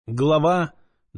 Глава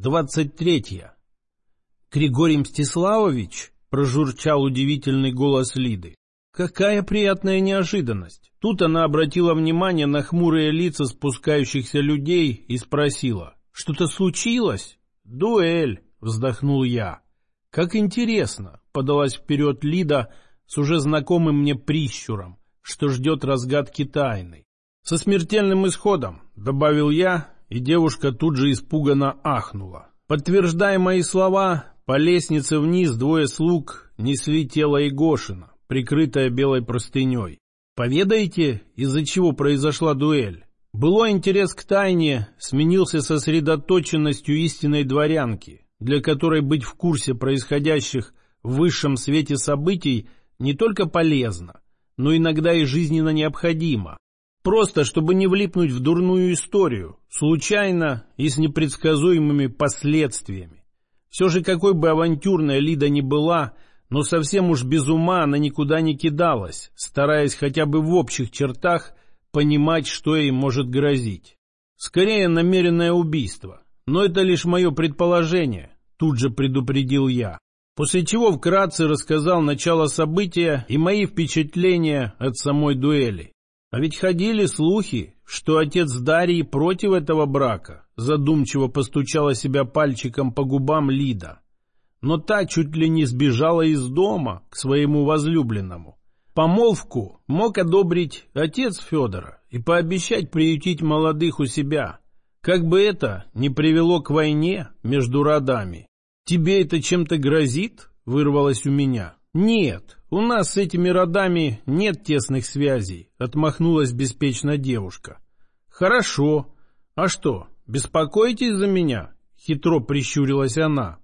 23. «Григорий Мстиславович?» — прожурчал удивительный голос Лиды. Какая приятная неожиданность! Тут она обратила внимание на хмурые лица спускающихся людей и спросила: «Что-то случилось?» «Дуэль», — вздохнул я. «Как интересно», — подалась вперед Лида с уже знакомым мне прищуром, что ждет разгадки тайны. «Со смертельным исходом», — добавил я, и девушка тут же испуганно ахнула. Подтверждая мои слова, по лестнице вниз двое слуг несли тело Игошина, прикрытое белой простыней. «Поведаете, из-за чего произошла дуэль?» Былой интерес к тайне сменился сосредоточенностью истинной дворянки, для которой быть в курсе происходящих в высшем свете событий не только полезно, но иногда и жизненно необходимо. Просто, чтобы не влипнуть в дурную историю, случайно и с непредсказуемыми последствиями. Все же, какой бы авантюрная Лида ни была, но совсем уж без ума она никуда не кидалась, стараясь хотя бы в общих чертах понимать, что ей может грозить. Скорее, намеренное убийство. Но это лишь мое предположение, тут же предупредил я. После чего вкратце рассказал начало события и мои впечатления от самой дуэли. А ведь ходили слухи, что отец Дарьи против этого брака, задумчиво постучала себя пальчиком по губам Лида. Но та чуть ли не сбежала из дома к своему возлюбленному. Помолвку мог одобрить отец Федора и пообещать приютить молодых у себя. Как бы это ни привело к войне между родами. «Тебе это чем-то грозит?» — вырвалось у меня. «Нет, у нас с этими родами нет тесных связей», — отмахнулась беспечно девушка. «Хорошо. А что, беспокоитесь за меня?» — хитро прищурилась она.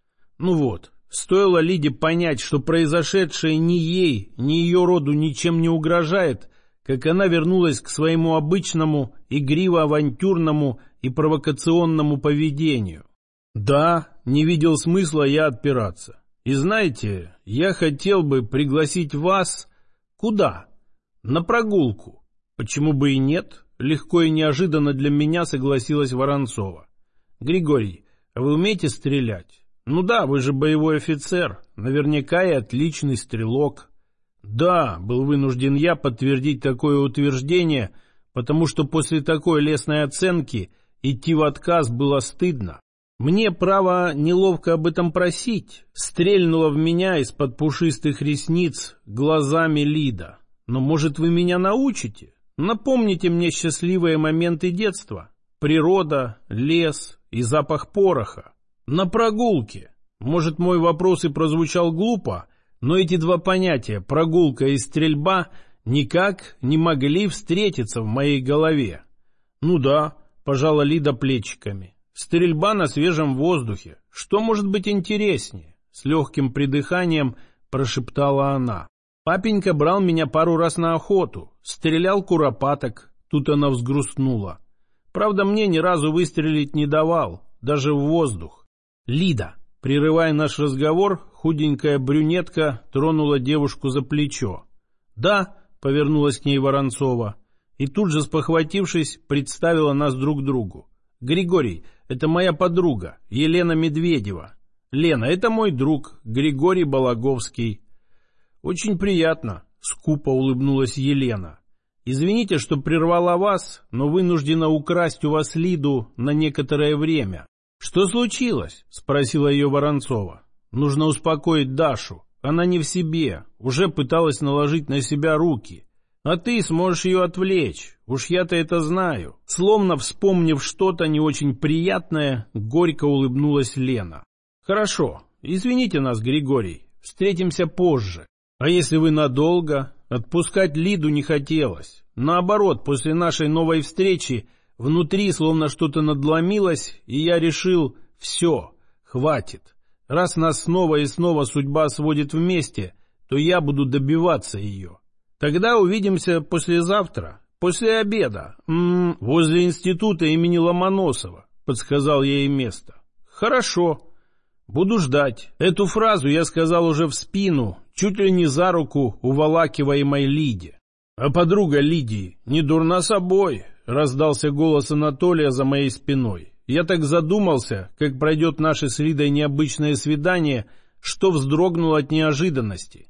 Ну вот, стоило Лиде понять, что произошедшее ни ей, ни ее роду ничем не угрожает, как она вернулась к своему обычному, игриво-авантюрному и провокационному поведению. Да, не видел смысла я отпираться. И знаете, я хотел бы пригласить вас... Куда? На прогулку. Почему бы и нет? Легко и неожиданно для меня согласилась Воронцова. Григорий, а вы умеете стрелять? Ну да, вы же боевой офицер, наверняка и отличный стрелок. Да, был вынужден я подтвердить такое утверждение, потому что после такой лестной оценки идти в отказ было стыдно. Мне, право, неловко об этом просить, стрельнула в меня из-под пушистых ресниц глазами Лида. Но, может, вы меня научите? Напомните мне счастливые моменты детства. Природа, лес и запах пороха. На прогулке. Может, мой вопрос и прозвучал глупо, но эти два понятия, прогулка и стрельба, никак не могли встретиться в моей голове. Ну да, пожала Лида плечиками. Стрельба на свежем воздухе. Что может быть интереснее? С легким придыханием прошептала она. Папенька брал меня пару раз на охоту. Стрелял куропаток. Тут она взгрустнула. Правда, мне ни разу выстрелить не давал. Даже в воздух. Лида, прерывая наш разговор, худенькая брюнетка тронула девушку за плечо. Да, повернулась к ней Воронцова. И тут же, спохватившись, представила нас друг другу. Григорий, это моя подруга, Елена Медведева. Лена, это мой друг, Григорий Балаговский. Очень приятно, скупо улыбнулась Елена. Извините, что прервала вас, но вынуждена украсть у вас Лиду на некоторое время. Что случилось? Спросила ее Воронцова. Нужно успокоить Дашу. Она не в себе, уже пыталась наложить на себя руки. А ты сможешь ее отвлечь, уж я-то это знаю. Словно вспомнив что-то не очень приятное, горько улыбнулась Лена. Хорошо, извините нас, Григорий, встретимся позже. А если вы надолго? Отпускать Лиду не хотелось. Наоборот, после нашей новой встречи внутри словно что-то надломилось, и я решил, все, хватит. Раз нас снова и снова судьба сводит вместе, то я буду добиваться ее. Тогда увидимся послезавтра, после обеда, возле института имени Ломоносова, подсказал я ей место. Хорошо, буду ждать. Эту фразу я сказал уже в спину, чуть ли не за руку уволакиваемой Лиде. А подруга Лидии не дурна собой, раздался голос Анатолия за моей спиной. Я так задумался, как пройдет наше с Лидой необычное свидание, что вздрогнул от неожиданности.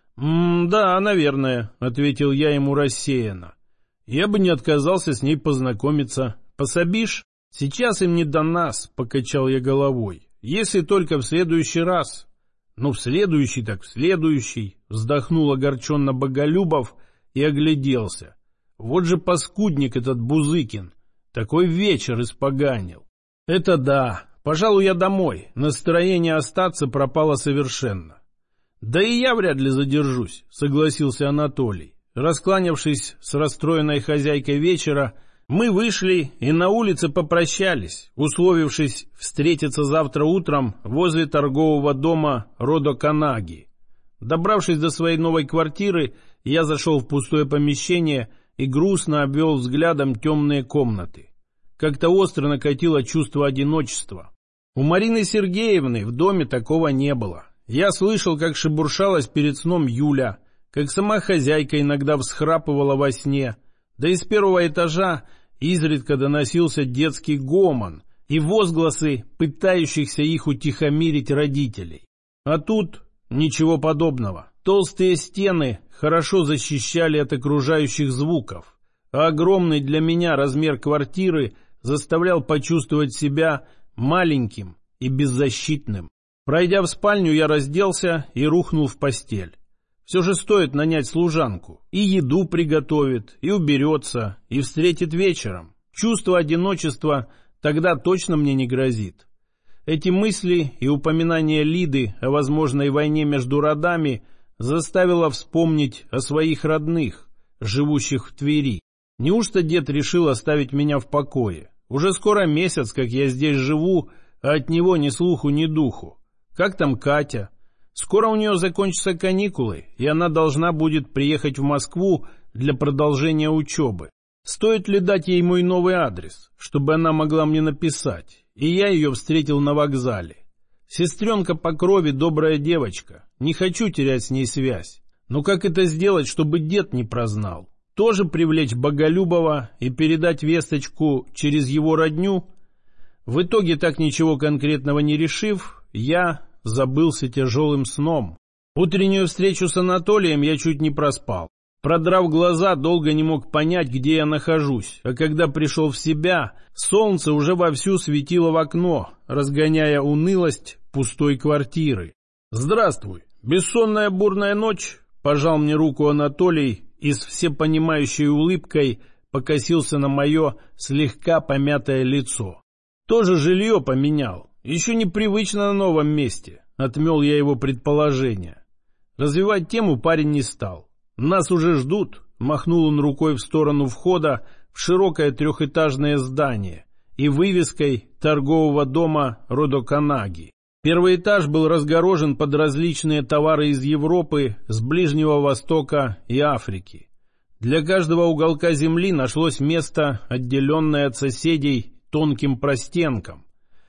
«Да, наверное», — ответил я ему рассеянно. «Я бы не отказался с ней познакомиться. Пособишь?» «Сейчас им не до нас», — покачал я головой. «Если только в следующий раз». «Ну, в следующий так в следующий», — вздохнул огорченно Боголюбов и огляделся. «Вот же паскудник этот Бузыкин. Такой вечер испоганил». «Это да. Пожалуй, я домой. Настроение остаться пропало совершенно». «Да и я вряд ли задержусь», — согласился Анатолий. Раскланявшись с расстроенной хозяйкой вечера, мы вышли и на улице попрощались, условившись встретиться завтра утром возле торгового дома Родоканаги. Добравшись до своей новой квартиры, я зашел в пустое помещение и грустно обвел взглядом темные комнаты. Как-то остро накатило чувство одиночества. У Марины Сергеевны в доме такого не было. Я слышал, как шебуршалась перед сном Юля, как сама хозяйка иногда всхрапывала во сне, да и с первого этажа изредка доносился детский гомон и возгласы пытающихся их утихомирить родителей. А тут ничего подобного. Толстые стены хорошо защищали от окружающих звуков, а огромный для меня размер квартиры заставлял почувствовать себя маленьким и беззащитным. Пройдя в спальню, я разделся и рухнул в постель. Все же стоит нанять служанку. И еду приготовит, и уберется, и встретит вечером. Чувство одиночества тогда точно мне не грозит. Эти мысли и упоминание Лиды о возможной войне между родами заставило вспомнить о своих родных, живущих в Твери. Неужто дед решил оставить меня в покое? Уже скоро месяц, как я здесь живу, а от него ни слуху, ни духу. Как там Катя? Скоро у нее закончатся каникулы, и она должна будет приехать в Москву для продолжения учебы. Стоит ли дать ей мой новый адрес, чтобы она могла мне написать? И я ее встретил на вокзале. Сестренка по крови добрая девочка. Не хочу терять с ней связь. Но как это сделать, чтобы дед не прознал? Тоже привлечь Боголюбова и передать весточку через его родню? В итоге, так ничего конкретного не решив, я забылся тяжелым сном. Утреннюю встречу с Анатолием я чуть не проспал. Продрав глаза, долго не мог понять, где я нахожусь, а когда пришел в себя, солнце уже вовсю светило в окно, разгоняя унылость пустой квартиры. «Здравствуй! Бессонная бурная ночь?» — пожал мне руку Анатолий и с всепонимающей улыбкой покосился на мое слегка помятое лицо. «Тоже жилье поменял. Еще непривычно на новом месте», — отмел я его предположение. Развивать тему парень не стал. «Нас уже ждут», — махнул он рукой в сторону входа в широкое трехэтажное здание и вывеской торгового дома Родоканаги. Первый этаж был разгорожен под различные товары из Европы, с Ближнего Востока и Африки. Для каждого уголка земли нашлось место, отделенное от соседей тонким простенком.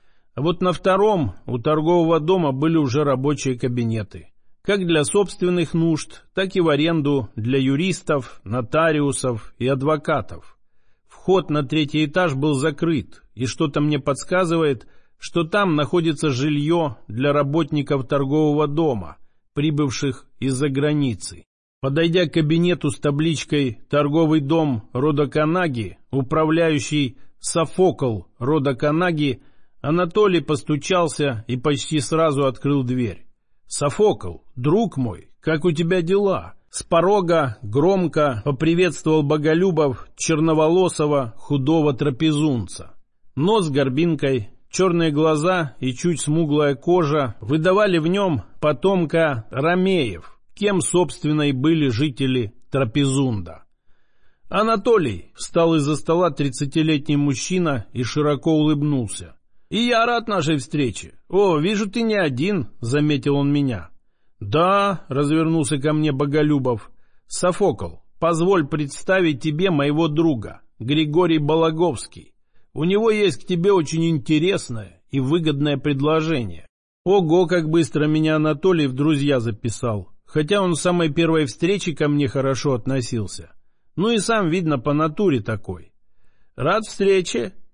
А вот на втором у торгового дома были уже рабочие кабинеты. Как для собственных нужд, так и в аренду для юристов, нотариусов и адвокатов. Вход на третий этаж был закрыт, и что-то мне подсказывает, что там находится жилье для работников торгового дома, прибывших из-за границы. Подойдя к кабинету с табличкой «Торговый дом Родоканаги», управляющий Софокл Родоканаги, Анатолий постучался и почти сразу открыл дверь. «Софокл, друг мой, как у тебя дела?» С порога громко поприветствовал Боголюбов черноволосого худого трапезунца. Нос с горбинкой, черные глаза и чуть смуглая кожа выдавали в нем потомка ромеев, кем, собственно, и были жители Трапезунда. «Анатолий», — встал из-за стола 30-летний мужчина и широко улыбнулся. «И я рад нашей встрече. О, вижу, ты не один», — заметил он меня. «Да», — развернулся ко мне Боголюбов. «Софокл, позволь представить тебе моего друга, Григорий Балаговский. У него есть к тебе очень интересное и выгодное предложение». Ого, как быстро меня Анатолий в друзья записал, хотя он с самой первой встречи ко мне хорошо относился. Ну и сам, видно, по натуре такой. «Рад встрече», —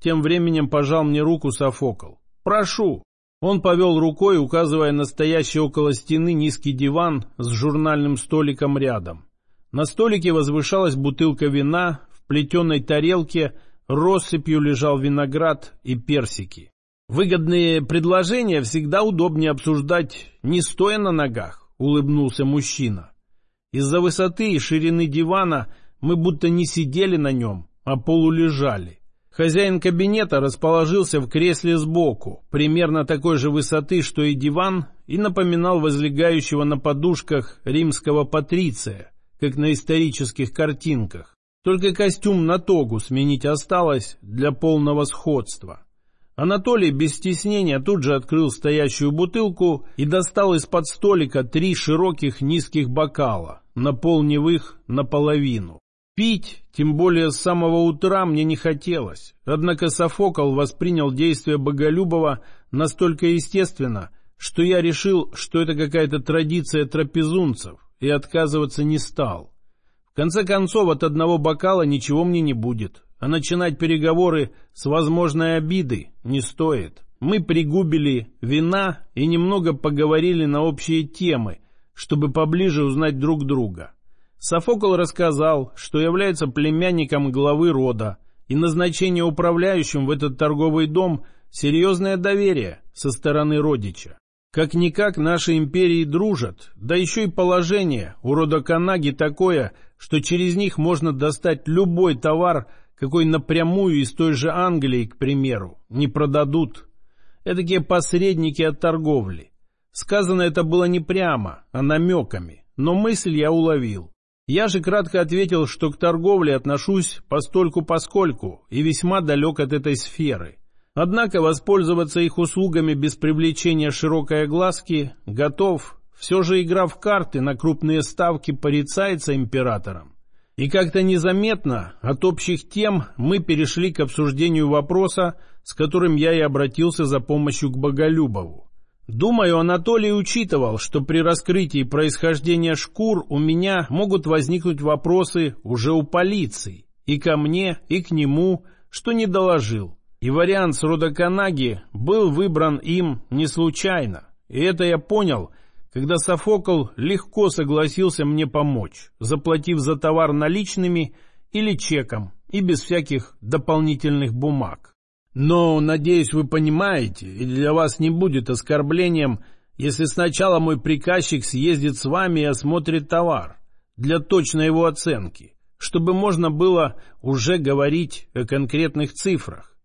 Тем временем пожал мне руку Софокл. «Прошу». Он повел рукой, указывая на стоящий около стены низкий диван с журнальным столиком рядом. На столике возвышалась бутылка вина, в плетеной тарелке россыпью лежал виноград и персики. «Выгодные предложения всегда удобнее обсуждать, не стоя на ногах», — улыбнулся мужчина. Из-за высоты и ширины дивана мы будто не сидели на нем, а полулежали. Хозяин кабинета расположился в кресле сбоку, примерно такой же высоты, что и диван, и напоминал возлегающего на подушках римского патриция, как на исторических картинках. Только костюм на тогу сменить осталось для полного сходства. Анатолий без стеснения тут же открыл стоящую бутылку и достал из-под столика 3 широких низких бокала, наполнив их наполовину. Пить, тем более с самого утра, мне не хотелось. Однако Софокл воспринял действия Боголюбова настолько естественно, что я решил, что это какая-то традиция трапезунцев, и отказываться не стал. В конце концов, от одного бокала ничего мне не будет, а начинать переговоры с возможной обидой не стоит. Мы пригубили вина и немного поговорили на общие темы, чтобы поближе узнать друг друга. Софокл рассказал, что является племянником главы рода, и назначение управляющим в этот торговый дом – серьезное доверие со стороны родича. Как-никак наши империи дружат, да еще и положение у рода Канаги такое, что через них можно достать любой товар, какой напрямую из той же Англии, к примеру, не продадут. Эдакие посредники от торговли. Сказано это было не прямо, а намеками, но мысль я уловил. Я же кратко ответил, что к торговле отношусь постольку-поскольку и весьма далек от этой сферы. Однако воспользоваться их услугами без привлечения широкой огласки готов. Все же игра в карты на крупные ставки порицается императором. И как-то незаметно от общих тем мы перешли к обсуждению вопроса, с которым я и обратился за помощью к Боголюбову. Думаю, Анатолий учитывал, что при раскрытии происхождения шкур у меня могут возникнуть вопросы уже у полиции, и ко мне, и к нему, что не доложил. И вариант с рода Канаги был выбран им не случайно. И это я понял, когда Софокл легко согласился мне помочь, заплатив за товар наличными или чеком, и без всяких дополнительных бумаг. Но, надеюсь, вы понимаете, и для вас не будет оскорблением, если сначала мой приказчик съездит с вами и осмотрит товар для точной его оценки, чтобы можно было уже говорить о конкретных цифрах.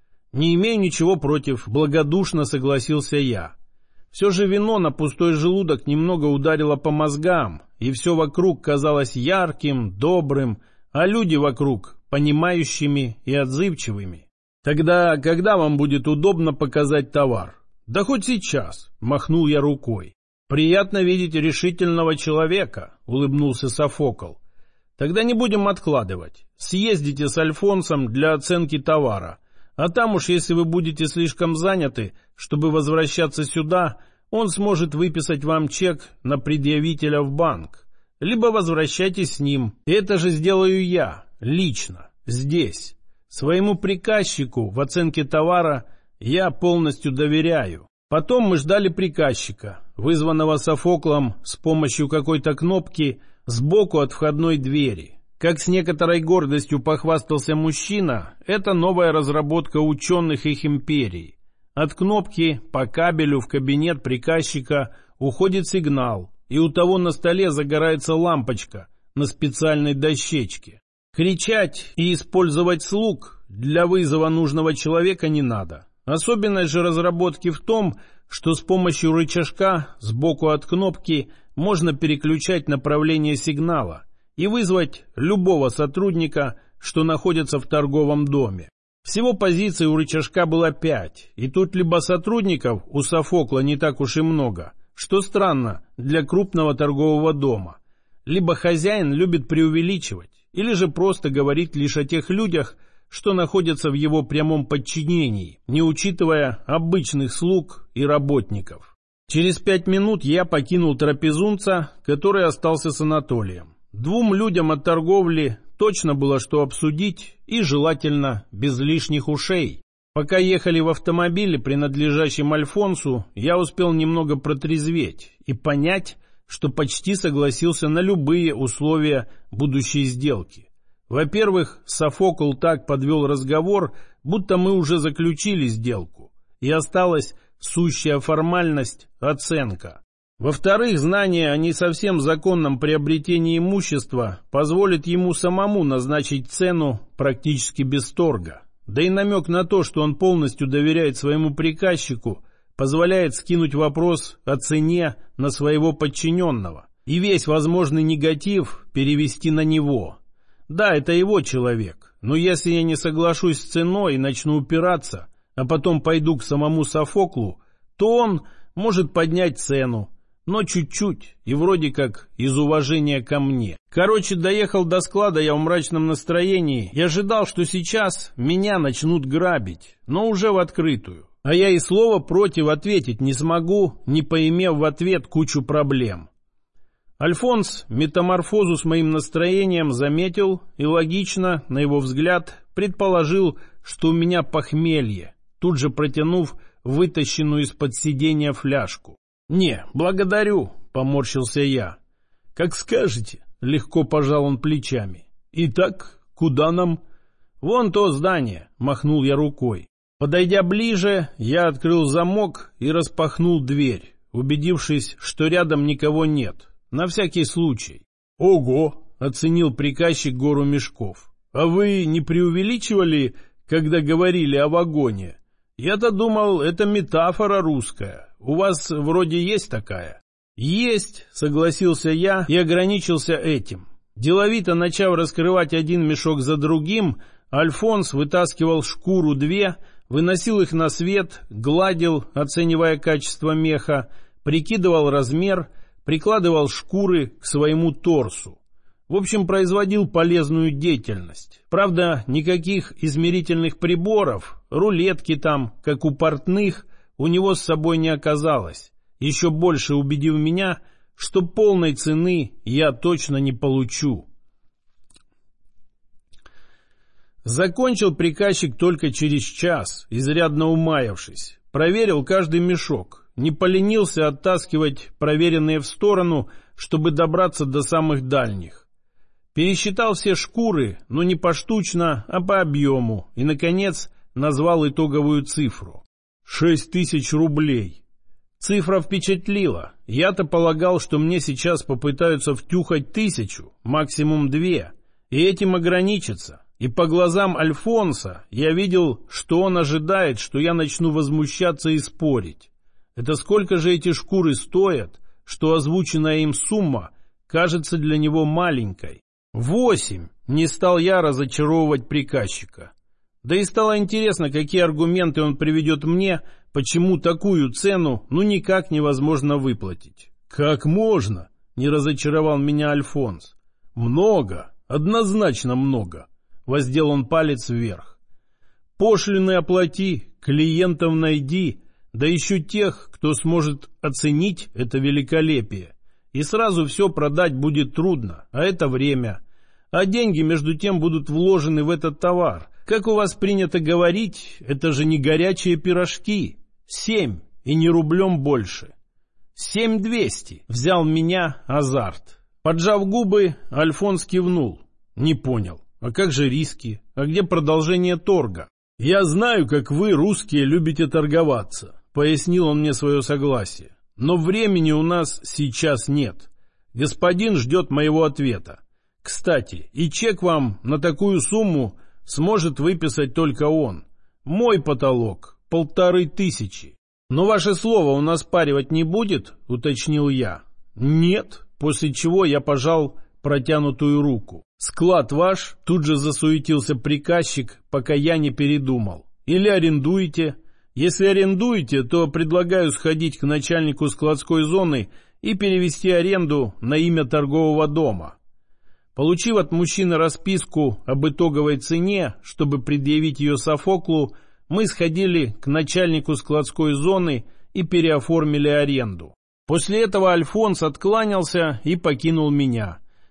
Не имею ничего против, благодушно согласился я. Все же вино на пустой желудок немного ударило по мозгам, и все вокруг казалось ярким, добрым, а люди вокруг понимающими и отзывчивыми. «Тогда когда вам будет удобно показать товар?» «Да хоть сейчас», — махнул я рукой. «Приятно видеть решительного человека», — улыбнулся Софокл. «Тогда не будем откладывать. Съездите с Альфонсом для оценки товара. А там уж, если вы будете слишком заняты, чтобы возвращаться сюда, он сможет выписать вам чек на предъявителя в банк. Либо возвращайтесь с ним. Это же сделаю я, лично, здесь». Своему приказчику в оценке товара я полностью доверяю. Потом мы ждали приказчика, вызванного Софоклом с помощью какой-то кнопки сбоку от входной двери. Как с некоторой гордостью похвастался мужчина, это новая разработка ученых их империи. От кнопки по кабелю в кабинет приказчика уходит сигнал, и у того на столе загорается лампочка на специальной дощечке. Кричать и использовать слуг для вызова нужного человека не надо. Особенность же разработки в том, что с помощью рычажка сбоку от кнопки можно переключать направление сигнала и вызвать любого сотрудника, что находится в торговом доме. Всего позиций у рычажка было 5, и тут либо сотрудников у Софокла не так уж и много, что странно для крупного торгового дома, либо хозяин любит преувеличивать, или же просто говорить лишь о тех людях, что находятся в его прямом подчинении, не учитывая обычных слуг и работников. Через 5 минут я покинул трапезунца, который остался с Анатолием. 2 людям от торговли точно было что обсудить и желательно без лишних ушей. Пока ехали в автомобиле, принадлежащем Альфонсу, я успел немного протрезветь и понять, что почти согласился на любые условия будущей сделки. Во-первых, Софокл так подвел разговор, будто мы уже заключили сделку, и осталась сущая формальность – оценка. Во-вторых, знание о не совсем законном приобретении имущества позволит ему самому назначить цену практически без торга. Да и намек на то, что он полностью доверяет своему приказчику, позволяет скинуть вопрос о цене на своего подчиненного и весь возможный негатив перевести на него. Да, это его человек, но если я не соглашусь с ценой и начну упираться, а потом пойду к самому Софоклу, то он может поднять цену, но чуть-чуть и вроде как из уважения ко мне. Короче, доехал до склада я в мрачном настроении и ожидал, что сейчас меня начнут грабить, но уже в открытую. А я и слова против ответить не смогу, не поимев в ответ кучу проблем. Альфонс метаморфозу с моим настроением заметил и логично, на его взгляд, предположил, что у меня похмелье, тут же протянув вытащенную из-под сиденья фляжку. «Не, благодарю», — поморщился я. «Как скажете», — легко пожал он плечами. «Итак, куда нам?» «Вон то здание», — махнул я рукой. Подойдя ближе, я открыл замок и распахнул дверь, убедившись, что рядом никого нет, на всякий случай. «Ого!» — оценил приказчик гору мешков. «А вы не преувеличивали, когда говорили о вагоне? Я-то думал, это метафора русская. У вас вроде есть такая?» «Есть», — согласился я и ограничился этим. Деловито начав раскрывать один мешок за другим, Альфонс вытаскивал шкуру две, выносил их на свет, гладил, оценивая качество меха, прикидывал размер, прикладывал шкуры к своему торсу. В общем, производил полезную деятельность. Правда, никаких измерительных приборов, рулетки там, как у портных, у него с собой не оказалось, еще больше убедив меня, что полной цены я точно не получу. Закончил приказчик только через час, изрядно умаявшись. Проверил каждый мешок, не поленился оттаскивать проверенные в сторону, чтобы добраться до самых дальних. Пересчитал все шкуры, но не поштучно, а по объему, и, наконец, назвал итоговую цифру. 6000 рублей. Цифра впечатлила. Я-то полагал, что мне сейчас попытаются втюхать 1000, максимум 2, и этим ограничиться. И по глазам Альфонса я видел, что он ожидает, что я начну возмущаться и спорить. Это сколько же эти шкуры стоят, что озвученная им сумма кажется для него маленькой? 8. Не стал я разочаровывать приказчика. Да и стало интересно, какие аргументы он приведет мне, почему такую цену никак невозможно выплатить. «Как можно?» — не разочаровал меня Альфонс. «Много, однозначно много», — воздел он палец вверх. «Пошлины оплати, клиентов найди, да еще тех, кто сможет оценить это великолепие. И сразу все продать будет трудно, а это время. А деньги, между тем, будут вложены в этот товар. Как у вас принято говорить, это же не горячие пирожки. 7, и не рублем больше». 7200, взял меня азарт. Поджав губы, Альфонс кивнул. «Не понял. А как же риски? А где продолжение торга?» «Я знаю, как вы, русские, любите торговаться», — пояснил он мне свое согласие. «Но времени у нас сейчас нет. Господин ждет моего ответа. Кстати, и чек вам на такую сумму сможет выписать только он. Мой потолок — 1500. Но ваше слово у нас паривать не будет?» — уточнил я. «Нет», после чего я пожал протянутую руку. «Склад ваш?» — тут же засуетился приказчик, пока я не передумал. «Или арендуете? Если арендуете, то предлагаю сходить к начальнику складской зоны и перевести аренду на имя торгового дома». Получив от мужчины расписку об итоговой цене, чтобы предъявить ее Софоклу, мы сходили к начальнику складской зоны и переоформили аренду. После этого Альфонс откланялся и покинул меня.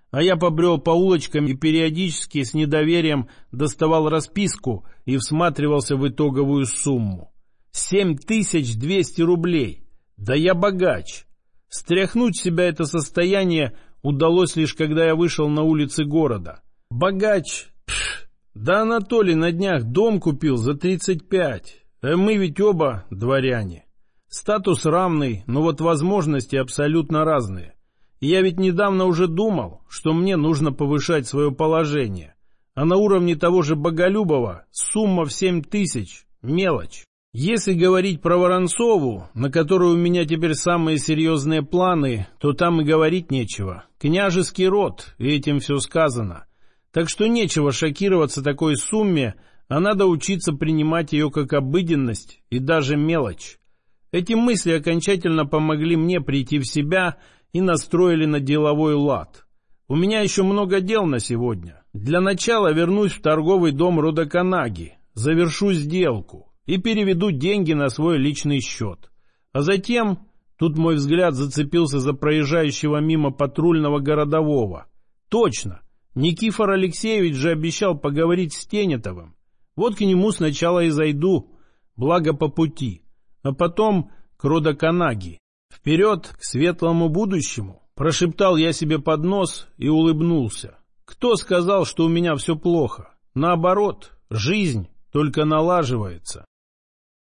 А я побрел по улочкам и периодически с недоверием доставал расписку и всматривался в итоговую сумму. 7200 рублей. Да я богач. Стряхнуть с себя это состояние удалось лишь когда я вышел на улицы города. Богач? Пф, да Анатолий на днях дом купил за 35. А мы ведь оба дворяне. Статус равный, но вот возможности абсолютно разные. И я ведь недавно уже думал, что мне нужно повышать свое положение. А на уровне того же Боголюбова сумма в 7000 – мелочь. Если говорить про Воронцову, на которую у меня теперь самые серьезные планы, то там и говорить нечего. Княжеский род, и этим все сказано. Так что нечего шокироваться такой сумме, а надо учиться принимать ее как обыденность и даже мелочь. Эти мысли окончательно помогли мне прийти в себя и настроили на деловой лад. У меня еще много дел на сегодня. Для начала вернусь в торговый дом рода Канаги, завершу сделку и переведу деньги на свой личный счет. А затем, тут мой взгляд зацепился за проезжающего мимо патрульного городового. Точно, Никифор Алексеевич же обещал поговорить с Тенетовым. Вот к нему сначала и зайду, благо по пути, а потом к роду Канаги. Вперед к светлому будущему, прошептал я себе под нос и улыбнулся. Кто сказал, что у меня все плохо? Наоборот, жизнь только налаживается.